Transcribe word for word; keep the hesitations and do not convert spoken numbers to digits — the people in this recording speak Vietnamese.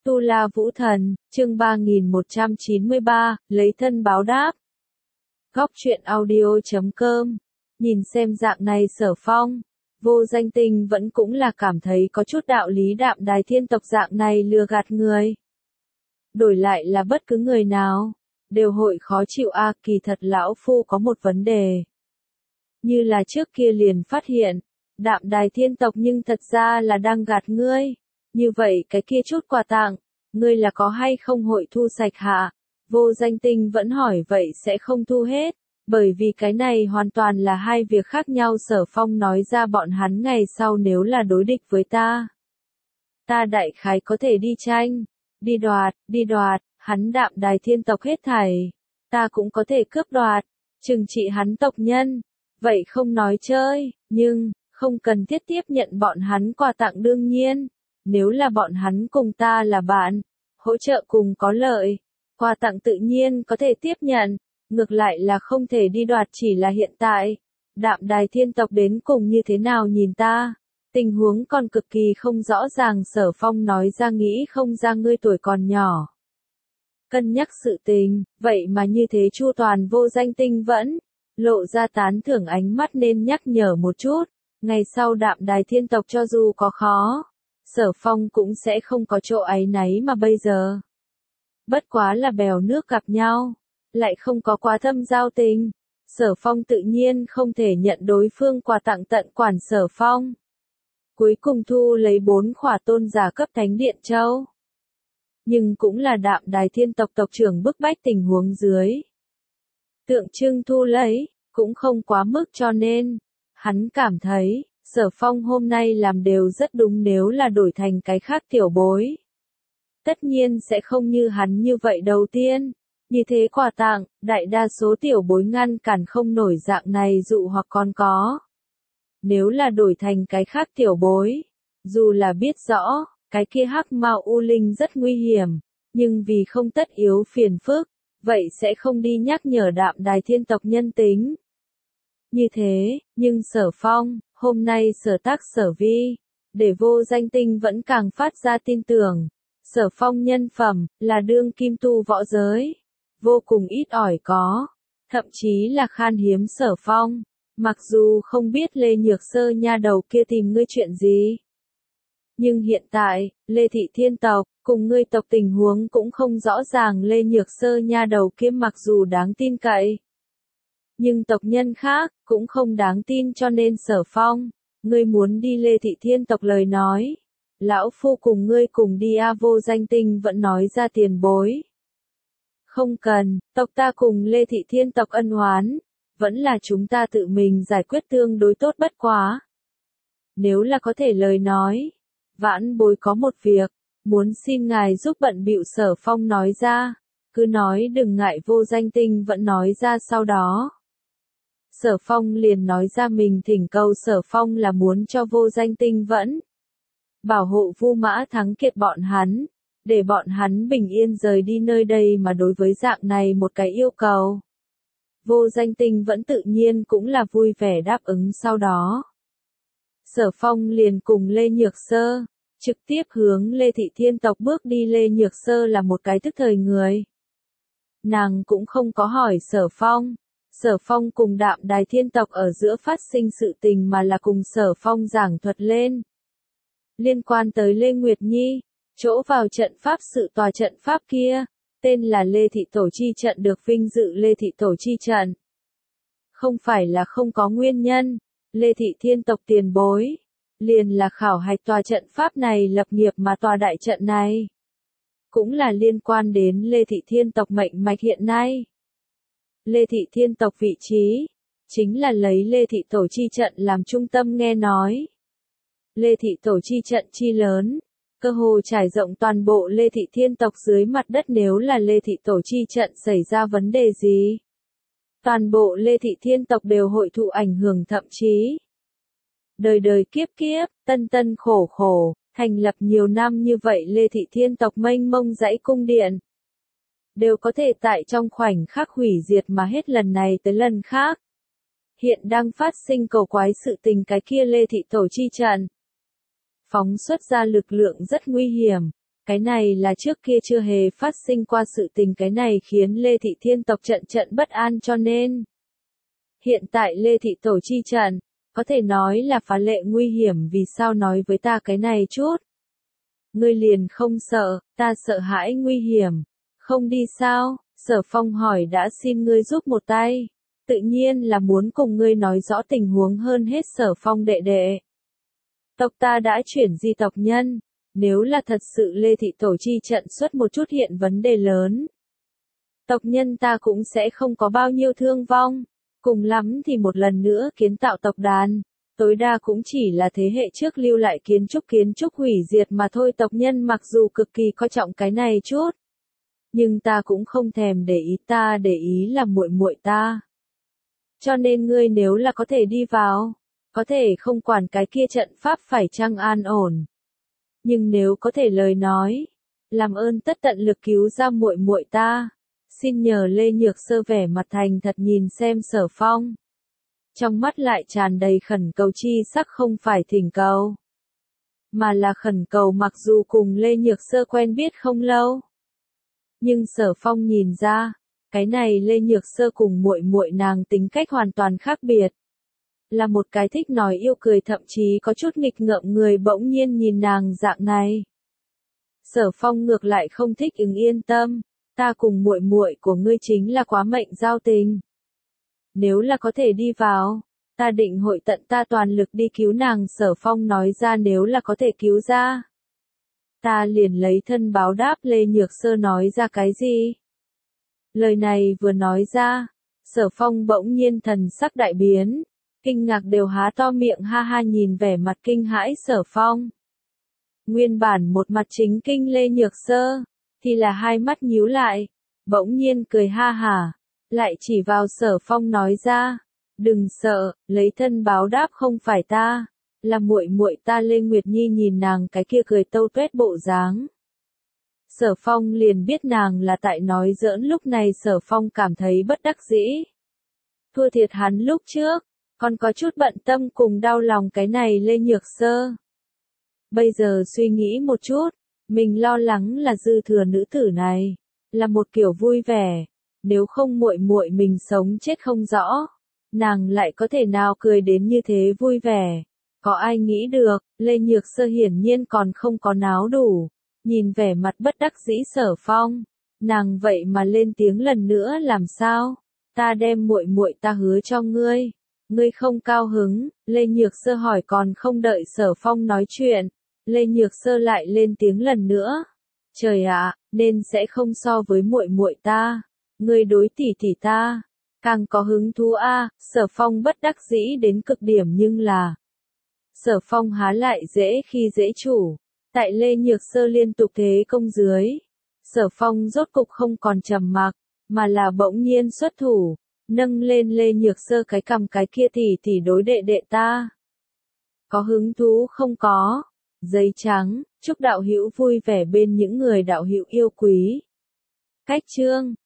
Tu La Vũ Thần, chương ba nghìn một trăm chín mươi ba, lấy thân báo đáp. Góc truyện audio chấm com. Nhìn xem dạng này Sở Phong, Vô Danh Tinh vẫn cũng là cảm thấy có chút đạo lý Đạm Đài Thiên tộc dạng này lừa gạt người. Đổi lại là bất cứ người nào, đều hội khó chịu a, kỳ thật lão phu có một vấn đề. Như là trước kia liền phát hiện, Đạm Đài Thiên tộc nhưng thật ra là đang gạt ngươi. Như vậy cái kia chút quà tặng, ngươi là có hay không hội thu sạch hạ? Vô Danh Tinh vẫn hỏi vậy sẽ không thu hết, bởi vì cái này hoàn toàn là hai việc khác nhau. Sở Phong nói ra bọn hắn ngày sau nếu là đối địch với ta, ta đại khái có thể đi tranh, đi đoạt, đi đoạt, hắn Đạm Đài Thiên tộc hết thảy, ta cũng có thể cướp đoạt, trừng trị hắn tộc nhân, vậy không nói chơi, nhưng, không cần thiết tiếp nhận bọn hắn quà tặng đương nhiên. Nếu là bọn hắn cùng ta là bạn, hỗ trợ cùng có lợi, quà tặng tự nhiên có thể tiếp nhận, ngược lại là không thể đi đoạt. Chỉ là hiện tại, Đạm Đài Thiên tộc đến cùng như thế nào nhìn ta, tình huống còn cực kỳ không rõ ràng. Sở Phong nói ra nghĩ không ra ngươi tuổi còn nhỏ, cân nhắc sự tình, vậy mà như thế chu toàn. Vô Danh Tinh vẫn lộ ra tán thưởng ánh mắt, nên nhắc nhở một chút, ngày sau Đạm Đài Thiên tộc cho dù có khó, Sở Phong cũng sẽ không có chỗ áy náy mà bây giờ. Bất quá là bèo nước gặp nhau, lại không có quá thâm giao tình. Sở Phong tự nhiên không thể nhận đối phương quà tặng tận quản. Sở Phong cuối cùng thu lấy bốn khỏa tôn giả cấp thánh điện châu. Nhưng cũng là Đạm Đài Thiên tộc tộc trưởng bức bách tình huống dưới. Tượng trưng thu lấy, cũng không quá mức cho nên, hắn cảm thấy, Sở Phong hôm nay làm đều rất đúng. Nếu là đổi thành cái khác tiểu bối, tất nhiên sẽ không như hắn như vậy. Đầu tiên, như thế quà tặng, đại đa số tiểu bối ngăn cản không nổi dạng này dụ hoặc còn có. Nếu là đổi thành cái khác tiểu bối, dù là biết rõ, cái kia hắc mao u linh rất nguy hiểm, nhưng vì không tất yếu phiền phức, vậy sẽ không đi nhắc nhở Đạm Đài Thiên tộc nhân tính. Như thế, nhưng Sở Phong, hôm nay sở tác sở vi, để Vô Danh Tinh vẫn càng phát ra tin tưởng. Sở Phong nhân phẩm, là đương kim tu võ giới, vô cùng ít ỏi có, thậm chí là khan hiếm. Sở Phong, mặc dù không biết Lê Nhược Sơ nha đầu kia tìm ngươi chuyện gì, nhưng hiện tại, Lê Thị Thiên tộc, cùng ngươi tộc tình huống cũng không rõ ràng. Lê Nhược Sơ nha đầu kia mặc dù đáng tin cậy, nhưng tộc nhân khác, cũng không đáng tin. Cho nên Sở Phong, ngươi muốn đi Lê Thị Thiên tộc lời nói, lão phu cùng ngươi cùng đi a. Vô Danh Tinh vẫn nói ra tiền bối. Không cần, tộc ta cùng Lê Thị Thiên tộc ân oán, vẫn là chúng ta tự mình giải quyết tương đối tốt. Bất quá, nếu là có thể lời nói, vãn bối có một việc, muốn xin ngài giúp bận bịu. Sở Phong nói ra, cứ nói đừng ngại. Vô Danh Tinh vẫn nói ra sau đó. Sở Phong liền nói ra mình thỉnh cầu. Sở Phong là muốn cho Vô Danh Tinh vẫn bảo hộ Vu Mã Thắng Kiệt bọn hắn, để bọn hắn bình yên rời đi nơi đây. Mà đối với dạng này một cái yêu cầu, Vô Danh Tinh vẫn tự nhiên cũng là vui vẻ đáp ứng. Sau đó, Sở Phong liền cùng Lê Nhược Sơ, trực tiếp hướng Lê Thị Thiên tộc bước đi. Lê Nhược Sơ là một cái tức thời người. Nàng cũng không có hỏi Sở Phong, Sở Phong cùng Đạm Đài Thiên tộc ở giữa phát sinh sự tình, mà là cùng Sở Phong giảng thuật lên. Liên quan tới Lê Nguyệt Nhi, chỗ vào trận pháp sự tòa trận pháp kia, tên là Lê Thị Tổ Chi Trận, được vinh dự Lê Thị Tổ Chi Trận. Không phải là không có nguyên nhân, Lê Thị Thiên tộc tiền bối, liền là khảo hạch tòa trận pháp này lập nghiệp, mà tòa đại trận này cũng là liên quan đến Lê Thị Thiên tộc mệnh mạch hiện nay. Lê Thị Thiên tộc vị trí, chính là lấy Lê Thị Tổ Chi Trận làm trung tâm. Nghe nói, Lê Thị Tổ Chi Trận chi lớn, cơ hồ trải rộng toàn bộ Lê Thị Thiên tộc dưới mặt đất. Nếu là Lê Thị Tổ Chi Trận xảy ra vấn đề gì, toàn bộ Lê Thị Thiên tộc đều hội thụ ảnh hưởng, thậm chí đời đời kiếp kiếp, tân tân khổ khổ, thành lập nhiều năm như vậy Lê Thị Thiên tộc mênh mông dãy cung điện, đều có thể tại trong khoảnh khắc hủy diệt mà hết. Lần này tới lần khác, hiện đang phát sinh cầu quái sự tình. Cái kia Lê Thị Tổ Chi Trận phóng xuất ra lực lượng rất nguy hiểm, Cái này là trước kia chưa hề phát sinh qua sự tình, cái này khiến Lê Thị Thiên tộc trận trận bất an cho nên. Hiện tại Lê Thị tổ chi trận, có thể nói là phá lệ nguy hiểm, vì sao nói với ta cái này chút? Ngươi liền không sợ, ta sợ hãi nguy hiểm. Không đi sao? Sở Phong hỏi. Đã xin ngươi giúp một tay. Tự nhiên là muốn cùng ngươi nói rõ tình huống hơn hết. Sở Phong đệ đệ. Tộc ta đã chuyển di tộc nhân. Nếu là thật sự Lê Thị tổ chi trận xuất một chút hiện vấn đề lớn, tộc nhân ta cũng sẽ không có bao nhiêu thương vong. Cùng lắm thì một lần nữa kiến tạo tộc đàn. Tối đa cũng chỉ là thế hệ trước lưu lại kiến trúc kiến trúc hủy diệt mà thôi. Tộc nhân mặc dù cực kỳ coi trọng cái này chút, nhưng ta cũng không thèm để ý, ta để ý là muội muội ta. Cho nên ngươi nếu là có thể đi vào, có thể không quản cái kia trận pháp phải chăng an ổn. Nhưng nếu có thể lời nói, làm ơn tất tận lực cứu ra muội muội ta. Xin nhờ. Lê Nhược Sơ vẻ mặt thành thật nhìn xem Sở Phong. Trong mắt lại tràn đầy khẩn cầu chi sắc, không phải thỉnh cầu, mà là khẩn cầu. Mặc dù cùng Lê Nhược Sơ quen biết không lâu, nhưng Sở Phong nhìn ra, cái này Lê Nhược Sơ cùng muội muội nàng tính cách hoàn toàn khác biệt. Là một cái thích nói yêu cười, thậm chí có chút nghịch ngợm người, bỗng nhiên nhìn nàng dạng này. Sở Phong ngược lại không thích. Ứng yên tâm, ta cùng muội muội của ngươi chính là quá mệnh giao tình. Nếu là có thể đi vào, ta định hội tận ta toàn lực đi cứu nàng. Sở Phong nói ra. Nếu là có thể cứu ra, ta liền lấy thân báo đáp. Lê Nhược Sơ nói ra cái gì? Lời này vừa nói ra, Sở Phong bỗng nhiên thần sắc đại biến, kinh ngạc đều há to miệng ha ha nhìn vẻ mặt kinh hãi Sở Phong. Nguyên bản một mặt chính kinh Lê Nhược Sơ, thì là hai mắt nhíu lại, bỗng nhiên cười ha hả, lại chỉ vào Sở Phong nói ra, đừng sợ, lấy thân báo đáp không phải ta, là muội muội ta. Lê Nguyệt Nhi nhìn nàng cái kia cười tâu tuét bộ dáng, Sở Phong liền biết nàng là tại nói giỡn. Lúc này Sở Phong cảm thấy bất đắc dĩ. Thua thiệt hắn lúc trước, còn có chút bận tâm cùng đau lòng cái này Lê Nhược Sơ. Bây giờ suy nghĩ một chút, mình lo lắng là dư thừa nữ tử này, là một kiểu vui vẻ, nếu không muội muội mình sống chết không rõ, nàng lại có thể nào cười đến như thế vui vẻ. Có ai nghĩ được, Lê Nhược Sơ hiển nhiên còn không có náo đủ. Nhìn vẻ mặt bất đắc dĩ Sở Phong, nàng vậy mà lên tiếng lần nữa. Làm sao? Ta đem muội muội ta hứa cho ngươi, ngươi không cao hứng? Lê Nhược Sơ hỏi. Còn không đợi Sở Phong nói chuyện, Lê Nhược Sơ lại lên tiếng lần nữa. Trời ạ, nên sẽ không so với muội muội ta, ngươi đối tỷ tỷ ta càng có hứng thú a. Sở Phong bất đắc dĩ đến cực điểm, nhưng là Sở Phong há lại dễ khi dễ chủ. Tại Lê Nhược Sơ liên tục thế công dưới, Sở Phong rốt cục không còn trầm mặc, mà là bỗng nhiên xuất thủ, nâng lên Lê Nhược Sơ cái cằm. Cái kia tỷ tỷ đối đệ đệ ta có hứng thú không? Có. Giấy trắng, chúc đạo hữu vui vẻ bên những người đạo hữu yêu quý. Cách chương